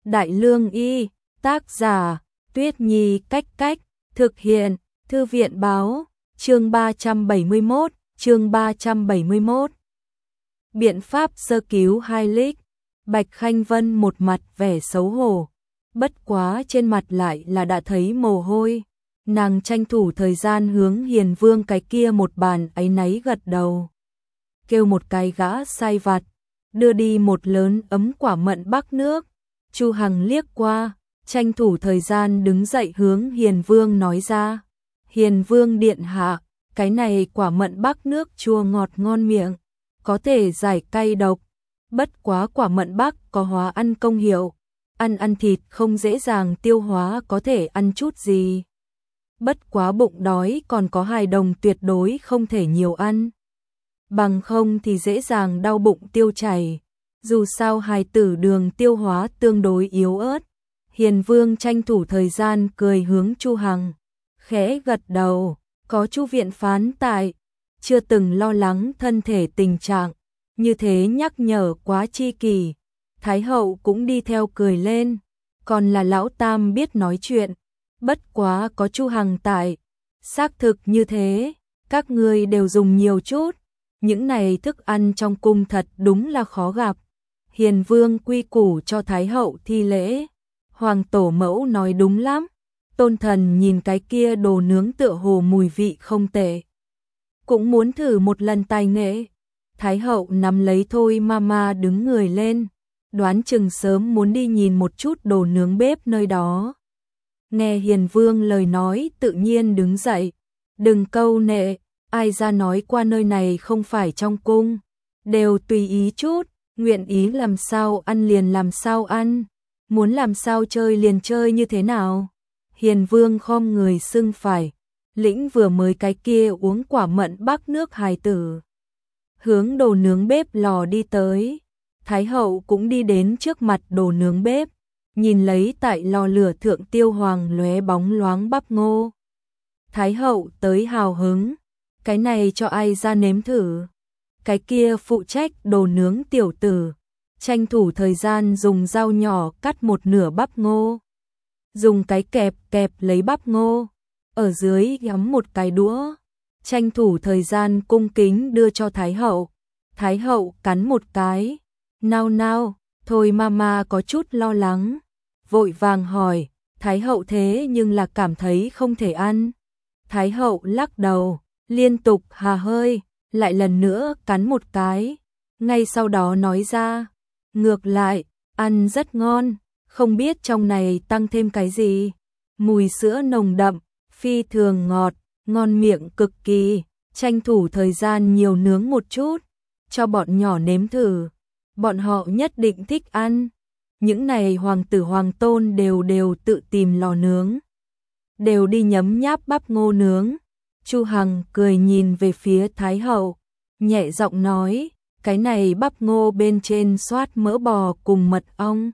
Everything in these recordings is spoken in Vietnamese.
Đại Lương Y, tác giả, Tuyết Nhi Cách Cách, thực hiện, Thư viện Báo, chương 371. Biện pháp sơ cứu High-League. Bạch Khanh Vân một mặt vẻ xấu hổ, bất quá trên mặt lại là đã thấy mồ hôi. Nàng tranh thủ thời gian hướng Hiền Vương cái kia một bàn áy náy gật đầu. Kêu một cái gã sai vặt, đưa đi một lớn ấm quả mận bắc nước. Chu Hằng liếc qua, tranh thủ thời gian đứng dậy hướng Hiền Vương nói ra. Hiền Vương điện hạ, cái này quả mận bắc nước chua ngọt ngon miệng, có thể giải cay độc. Bất quá quả mận bắc có hóa ăn công hiệu, ăn thịt không dễ dàng tiêu hóa, có thể ăn chút gì. Bất quá bụng đói còn có hài đồng tuyệt đối không thể nhiều ăn. Bằng không thì dễ dàng đau bụng tiêu chảy. Dù sao hài tử đường tiêu hóa tương đối yếu ớt. Hiền Vương tranh thủ thời gian cười hướng Chu Hằng, khẽ gật đầu, có Chu viện phán tại, chưa từng lo lắng thân thể tình trạng, như thế nhắc nhở quá chi kỳ. Thái hậu cũng đi theo cười lên, còn là lão tam biết nói chuyện, bất quá có Chu Hằng tại, xác thực như thế, các ngươi đều dùng nhiều chút, những này thức ăn trong cung thật đúng là khó gặp. Hiền Vương quy củ cho Thái hậu thi lễ. Hoàng tổ mẫu nói đúng lắm. Tôn thần nhìn cái kia đồ nướng tựa hồ mùi vị không tệ, cũng muốn thử một lần tài nghệ. Thái hậu nắm lấy Thôi Mama đứng người lên, đoán chừng sớm muốn đi nhìn một chút đồ nướng bếp nơi đó. Nghe Hiền Vương lời nói tự nhiên đứng dậy. Đừng câu nệ, ai ra nói qua nơi này không phải trong cung, đều tùy ý chút, nguyện ý làm sao ăn liền làm sao ăn, muốn làm sao chơi liền chơi như thế nào. Hiền Vương khom người xưng phải, lĩnh vừa mới cái kia uống quả mận bắc nước hài tử. Hướng đồ nướng bếp lò đi tới, Thái hậu cũng đi đến trước mặt đồ nướng bếp, nhìn lấy tại lò lửa thượng tiêu hoàng lóe bóng loáng bắp ngô. Thái hậu tới hào hứng, cái này cho ai ra nếm thử. Cái kia phụ trách đồ nướng tiểu tử, tranh thủ thời gian dùng dao nhỏ cắt một nửa bắp ngô. Dùng cái kẹp lấy bắp ngô, ở dưới gắm một cái đũa, tranh thủ thời gian cung kính đưa cho Thái hậu. Thái hậu cắn một cái, nao, Thôi Mama có chút lo lắng, vội vàng hỏi, Thái hậu thế nhưng là cảm thấy không thể ăn. Thái hậu lắc đầu, liên tục hà hơi, lại lần nữa cắn một cái, ngay sau đó nói ra, ngược lại, ăn rất ngon, không biết trong này tăng thêm cái gì. Mùi sữa nồng đậm, phi thường ngọt, ngon miệng cực kỳ, tranh thủ thời gian nhiều nướng một chút, cho bọn nhỏ nếm thử, bọn họ nhất định thích ăn. Những này hoàng tử hoàng tôn đều tự tìm lò nướng, đều đi nhấm nháp bắp ngô nướng. Chu Hằng cười nhìn về phía Thái hậu, nhẹ giọng nói, cái này bắp ngô bên trên xoát mỡ bò cùng mật ong,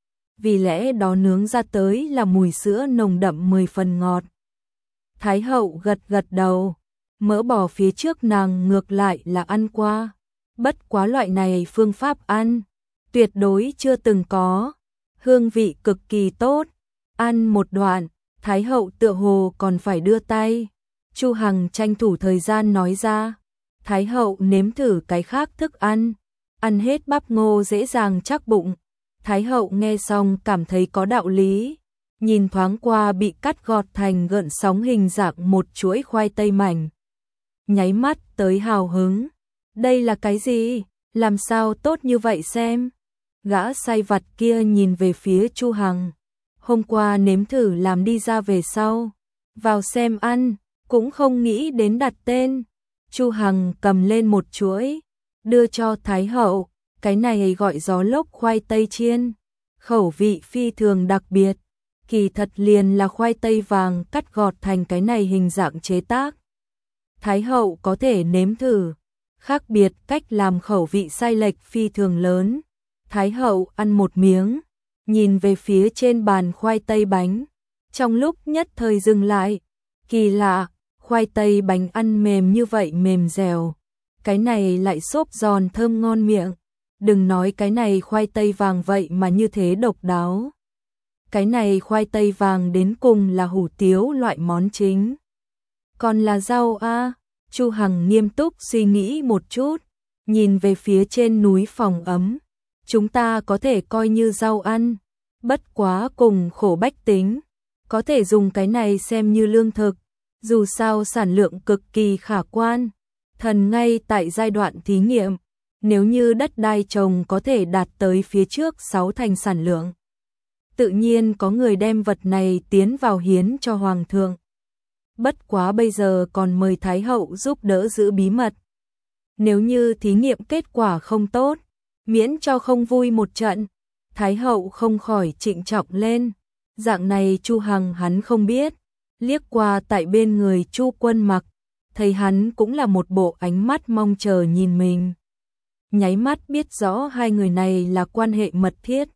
vì lẽ đó nướng ra tới là mùi sữa nồng đậm 10 phần ngọt. Thái hậu gật đầu, mỡ bò phía trước nàng ngược lại là ăn qua, bất quá loại này phương pháp ăn, tuyệt đối chưa từng có, hương vị cực kỳ tốt. Ăn một đoạn, Thái hậu tựa hồ còn phải đưa tay. Chu Hằng tranh thủ thời gian nói ra, Thái hậu nếm thử cái khác thức ăn, ăn hết bắp ngô dễ dàng chắc bụng. Thái hậu nghe xong cảm thấy có đạo lý, nhìn thoáng qua bị cắt gọt thành gợn sóng hình dạng một chuỗi khoai tây mảnh, nháy mắt tới hào hứng. Đây là cái gì? Làm sao tốt như vậy xem? Gã sai vặt kia nhìn về phía Chu Hằng, hôm qua nếm thử làm đi ra về sau, vào xem ăn, cũng không nghĩ đến đặt tên. Chu Hằng cầm lên một chuỗi, đưa cho Thái hậu, cái này gọi gió lốc khoai tây chiên, khẩu vị phi thường đặc biệt, kỳ thật liền là khoai tây vàng cắt gọt thành cái này hình dạng chế tác. Thái hậu có thể nếm thử, khác biệt cách làm khẩu vị sai lệch phi thường lớn. Thái hậu ăn một miếng, nhìn về phía trên bàn khoai tây bánh, trong lúc nhất thời dừng lại, kỳ lạ, khoai tây bánh ăn mềm như vậy mềm dẻo, cái này lại xốp giòn thơm ngon miệng, đừng nói cái này khoai tây vàng vậy mà như thế độc đáo. Cái này khoai tây vàng đến cùng là hủ tiếu loại món chính. Còn là rau a? Chu Hằng nghiêm túc suy nghĩ một chút, nhìn về phía trên núi phòng ấm. Chúng ta có thể coi như rau ăn, bất quá cùng khổ bách tính, có thể dùng cái này xem như lương thực, dù sao sản lượng cực kỳ khả quan. Thần ngay tại giai đoạn thí nghiệm, nếu như đất đai trồng có thể đạt tới phía trước 6 thành sản lượng, tự nhiên có người đem vật này tiến vào hiến cho hoàng thượng. Bất quá bây giờ còn mời Thái hậu giúp đỡ giữ bí mật. Nếu như thí nghiệm kết quả không tốt, miễn cho không vui một trận. Thái hậu không khỏi trịnh trọng lên. Dạng này Chu Hằng hắn không biết, liếc qua tại bên người Chu Quân Mặc, thấy hắn cũng là một bộ ánh mắt mong chờ nhìn mình. Nháy mắt biết rõ hai người này là quan hệ mật thiết.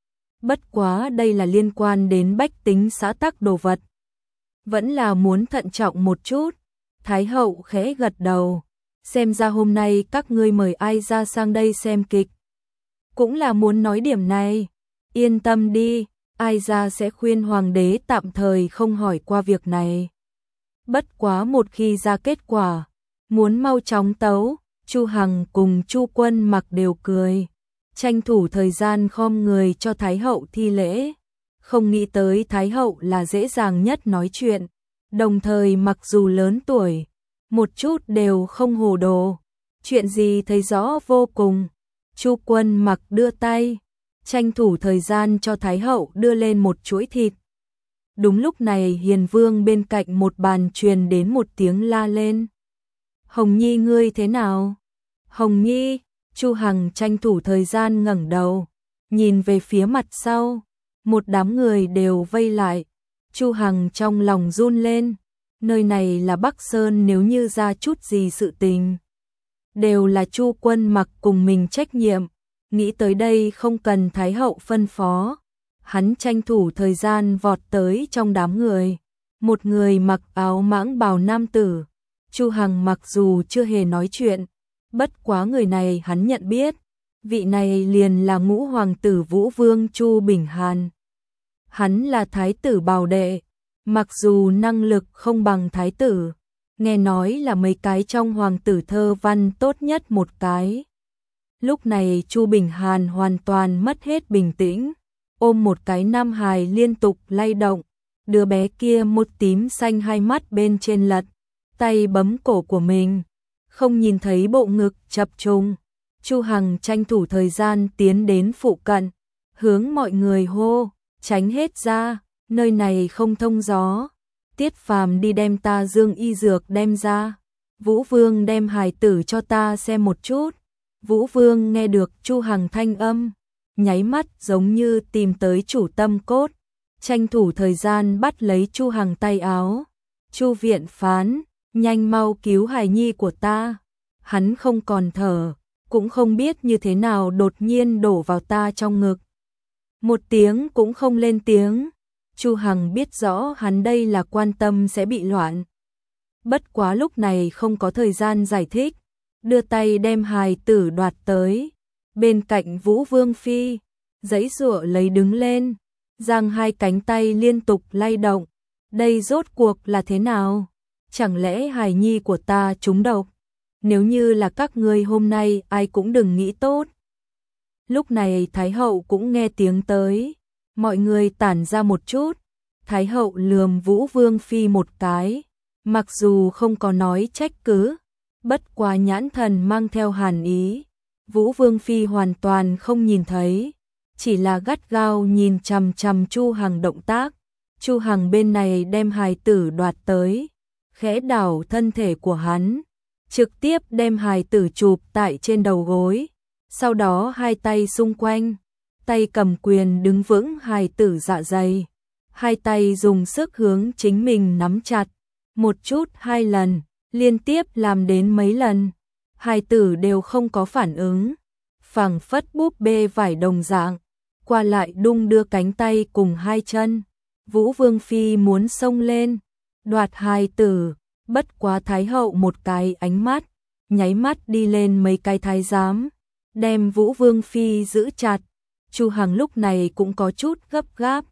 Bất quá đây là liên quan đến bách tính xã tắc đồ vật, vẫn là muốn thận trọng một chút. Thái hậu khẽ gật đầu, xem ra hôm nay các ngươi mời ai ra sang đây xem kịch, cũng là muốn nói điểm này. Yên tâm đi, ai ra sẽ khuyên hoàng đế tạm thời không hỏi qua việc này. Bất quá một khi ra kết quả, muốn mau chóng tấu. Chu Hằng cùng Chu Quân Mặc đều cười, tranh thủ thời gian khom người cho Thái hậu thi lễ. Không nghĩ tới Thái hậu là dễ dàng nhất nói chuyện, đồng thời mặc dù lớn tuổi, một chút đều không hồ đồ, chuyện gì thấy rõ vô cùng. Chu Quân Mặc đưa tay, tranh thủ thời gian cho Thái hậu đưa lên một chuỗi thịt. Đúng lúc này Hiền Vương bên cạnh một bàn truyền đến một tiếng la lên. Hồng Nhi ngươi thế nào? Hồng Nhi, Chu Hằng tranh thủ thời gian ngẩng đầu, nhìn về phía mặt sau, một đám người đều vây lại. Chu Hằng trong lòng run lên, nơi này là Bắc Sơn, nếu như ra chút gì sự tình, đều là Chu Quân Mặc cùng mình trách nhiệm. Nghĩ tới đây không cần Thái hậu phân phó, hắn tranh thủ thời gian vọt tới trong đám người. Một người mặc áo mãng bào nam tử. Chu Hằng mặc dù chưa hề nói chuyện, bất quá người này hắn nhận biết, vị này liền là ngũ hoàng tử Vũ Vương Chu Bình Hàn. Hắn là thái tử bào đệ, mặc dù năng lực không bằng thái tử, nghe nói là mấy cái trong hoàng tử thơ văn tốt nhất một cái. Lúc này Chu Bình Hàn hoàn toàn mất hết bình tĩnh, ôm một cái nam hài liên tục lay động. Đứa bé kia một tím xanh hai mắt bên trên lật, tay bấm cổ của mình, không nhìn thấy bộ ngực chập trùng. Chu Hằng tranh thủ thời gian tiến đến phụ cận, hướng mọi người hô, tránh hết ra, nơi này không thông gió. Tiết Phàm đi đem ta dương y dược đem ra. Vũ Vương đem hài tử cho ta xem một chút. Vũ Vương nghe được Chu Hằng thanh âm, nháy mắt giống như tìm tới chủ tâm cốt, tranh thủ thời gian bắt lấy Chu Hằng tay áo. Chu viện phán, nhanh mau cứu hài nhi của ta. Hắn không còn thở, cũng không biết như thế nào đột nhiên đổ vào ta trong ngực. Một tiếng cũng không lên tiếng. Chu Hằng biết rõ hắn đây là quan tâm sẽ bị loạn. Bất quá lúc này không có thời gian giải thích, đưa tay đem hài tử đoạt tới. Bên cạnh Vũ Vương Phi, giãy giụa lấy đứng lên, giang hai cánh tay liên tục lay động. Đây rốt cuộc là thế nào? Chẳng lẽ hài nhi của ta trúng độc? Nếu như là các ngươi hôm nay ai cũng đừng nghĩ tốt. Lúc này Thái hậu cũng nghe tiếng tới, mọi người tản ra một chút. Thái hậu lườm Vũ Vương Phi một cái, mặc dù không có nói trách cứ, bất quá nhãn thần mang theo hàn ý. Vũ Vương Phi hoàn toàn không nhìn thấy, chỉ là gắt gao nhìn chằm chằm Chu Hằng động tác. Chu Hằng bên này đem hài tử đoạt tới, khẽ đảo thân thể của hắn, trực tiếp đem hài tử chụp tại trên đầu gối, sau đó hai tay xung quanh, tay cầm quyền đứng vững hài tử dạ dày, hai tay dùng sức hướng chính mình nắm chặt, một chút hai lần, liên tiếp làm đến mấy lần, hài tử đều không có phản ứng, phảng phất búp bê vải đồng dạng, qua lại đung đưa cánh tay cùng hai chân. Vũ Vương Phi muốn xông lên, đoạt hài tử, bất quá Thái hậu một cái ánh mắt, nháy mắt đi lên mấy cái thái giám, đem Vũ Vương Phi giữ chặt. Chu Hằng lúc này cũng có chút gấp gáp,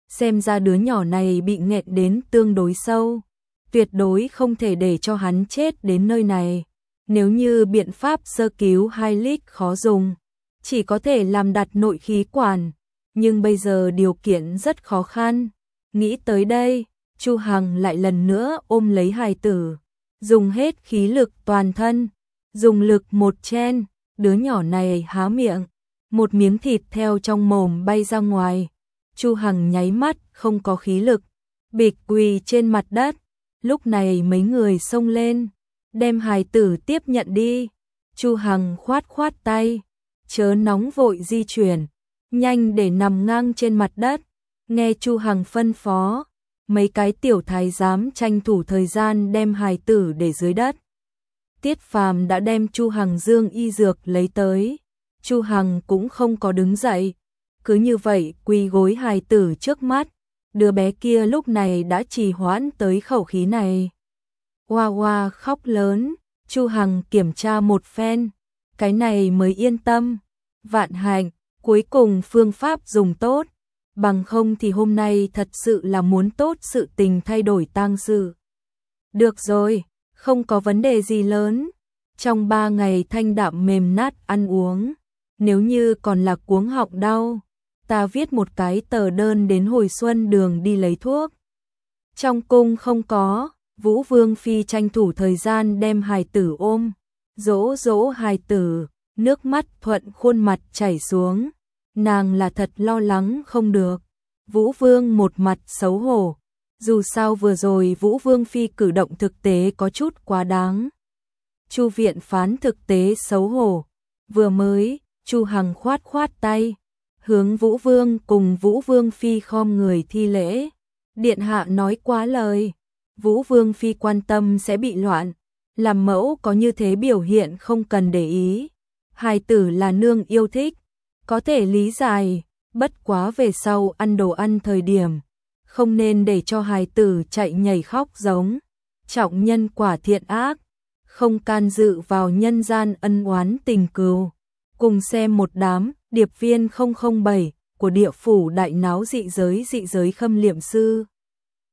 xem ra đứa nhỏ này bị nghẹn đến tương đối sâu, tuyệt đối không thể để cho hắn chết đến nơi này. Nếu như biện pháp sơ cứu Hylic khó dùng, chỉ có thể làm đặt nội khí quản, nhưng bây giờ điều kiện rất khó khăn. Nghĩ tới đây, Chu Hằng lại lần nữa ôm lấy hài tử, dùng hết khí lực toàn thân, dùng lực một chen, đứa nhỏ này há miệng, một miếng thịt theo trong mồm bay ra ngoài. Chu Hằng nháy mắt không có khí lực, bịch quỳ trên mặt đất. Lúc này mấy người xông lên, đem hài tử tiếp nhận đi. Chu Hằng khoát khoát tay, chớ nóng vội di chuyển, nhanh để nằm ngang trên mặt đất. Nghe Chu Hằng phân phó, mấy cái tiểu thái giám tranh thủ thời gian đem hài tử để dưới đất. Tiết Phàm đã đem Chu Hằng dương y dược lấy tới. Chu Hằng cũng không có đứng dậy, cứ như vậy quỳ gối hài tử trước mắt. Đứa bé kia lúc này đã trì hoãn tới khẩu khí này. Hoa hoa khóc lớn, Chu Hằng kiểm tra một phen, cái này mới yên tâm. Vạn hạnh, cuối cùng phương pháp dùng tốt, bằng không thì hôm nay thật sự là muốn tốt sự tình thay đổi tang sự. Được rồi, không có vấn đề gì lớn. Trong 3 ngày thanh đạm mềm nát ăn uống, nếu như còn là cuống họng đau, ta viết một cái tờ đơn đến Hồi Xuân Đường đi lấy thuốc. Trong cung không có, Vũ Vương Phi tranh thủ thời gian đem hài tử ôm, dỗ dỗ hài tử, nước mắt thuận khuôn mặt chảy xuống. Nàng là thật lo lắng không được. Vũ Vương một mặt xấu hổ, dù sao vừa rồi Vũ Vương Phi cử động thực tế có chút quá đáng. Chu viện phán thực tế xấu hổ, vừa mới, Chu Hằng khoát khoát tay, hướng Vũ Vương cùng Vũ Vương Phi khom người thi lễ. Điện hạ nói quá lời, Vũ Vương Phi quan tâm sẽ bị loạn, làm mẫu có như thế biểu hiện không cần để ý. Hài tử là nương yêu thích, có thể lý giải, bất quá về sau ăn đồ ăn thời điểm, không nên để cho hài tử chạy nhảy khóc giống. Trọng nhân quả thiện ác, không can dự vào nhân gian ân oán tình cừu. Cùng xem một đám điệp viên 007 của địa phủ đại náo dị giới khâm liệm sư.